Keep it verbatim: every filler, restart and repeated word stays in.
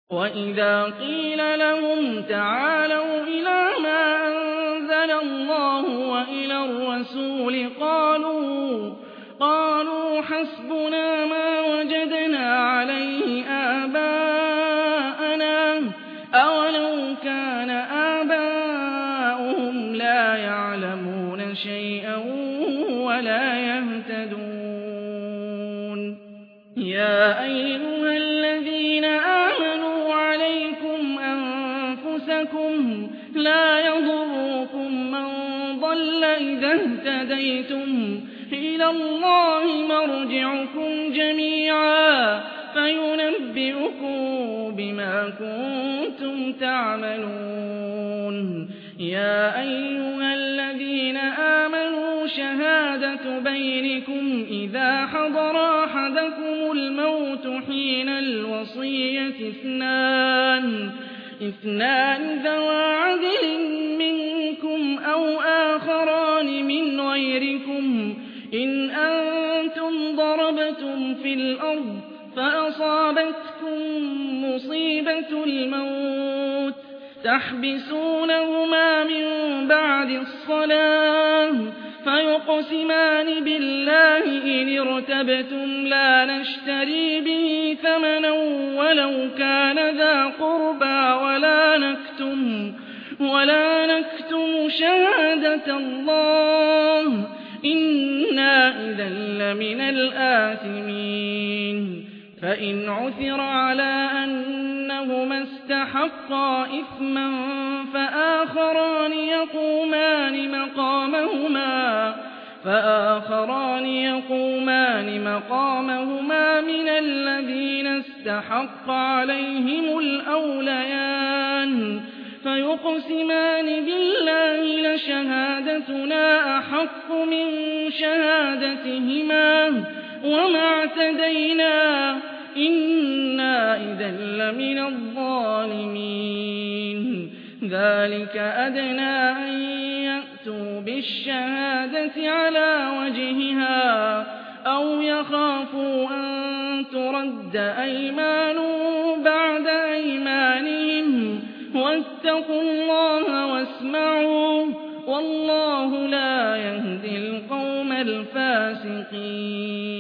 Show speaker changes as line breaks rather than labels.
وَإِذَا قِيلَ لَهُمْ تَعَالَوْا إِلَىٰ مَا أَنزَلَ اللَّهُ وَإِلَى الرَّسُولِ قَالُوا قَالُوا حَسْبُنَا مَا وَجَدْنَا عَلَيْهِ آبَاءَنَا ۚ أَوَلَوْ كَانَ آبَاؤُهُمْ لَا يَعْلَمُونَ شَيْئًا وَلَا يَهْتَدُونَ يَا أَيُّهَا الَّذِينَ آمَنُوا عَلَيْكُمْ أَنفُسَكُمْ لَا يَضُرُّكُم مَّن ضَلَّ إِذَا اهْتَدَيْتُمْ ۚ إِلَى اللَّهِ مَرْجِعُكُمْ جَمِيعًا فَيُنَبِّئُكُم بِمَا كُنتُمْ تَعْمَلُونَ يَا أَيُّهَا الَّذِينَ آمَنُوا شَهَادَةُ بَيْنِكُمْ إِذَا حَضَرَ أَحَدَكُمُ الْمَوْتُ حِينَ الْوَصِيَّةِ اثْنَانِ اثْنَانِ ذَوَا عَدْلٍ مِّنكُمْ أَوْ آخَرَانِ مِنْ غَيْرِكُمْ إِنْ أَنتُمْ ضَرَبْتُمْ فِي الْأَرْضِ فَأَصَابَتْكُم مُّصِيبَةُ الْمَوْتِ تَحْبِسُونَهُمَا مِن بَعْدِ الصَّلَاةِ فَيُقْسِمَانِ بِاللَّهِ إِنِ ارْتَبْتُمْ لَا نَشْتَرِي بِهِ ثَمَنًا وَلَوْ كَانَ ذَا قُرْبَىٰ وَلَا نَكْتُمُ وَلَا نَكْتُمُ شَهَادَةَ اللَّهِ إِنَّا إِذًا لَّمِنَ الْآثِمِينَ فَإِنْ عُثِرَ عَلَىٰ أَنَّهُمَا اسْتَحَقَّا إِثْمًا فَآخَرَانِ يَقُومَانِ مَقَامَهُمَا فآخران يقومان مقامهما من الذين استحق عليهم الأوليان فيقسمان بالله لشهادتنا أحق من شهادتهما وما اعتدينا إنا إذا لمن الظالمين ذلك أدنى أن يأتوا بالشهادة على وجهها أو يخافوا أن ترد أيمان بعد أيمانهم واتقوا الله واسمعوا والله لا يهدي القوم الفاسقين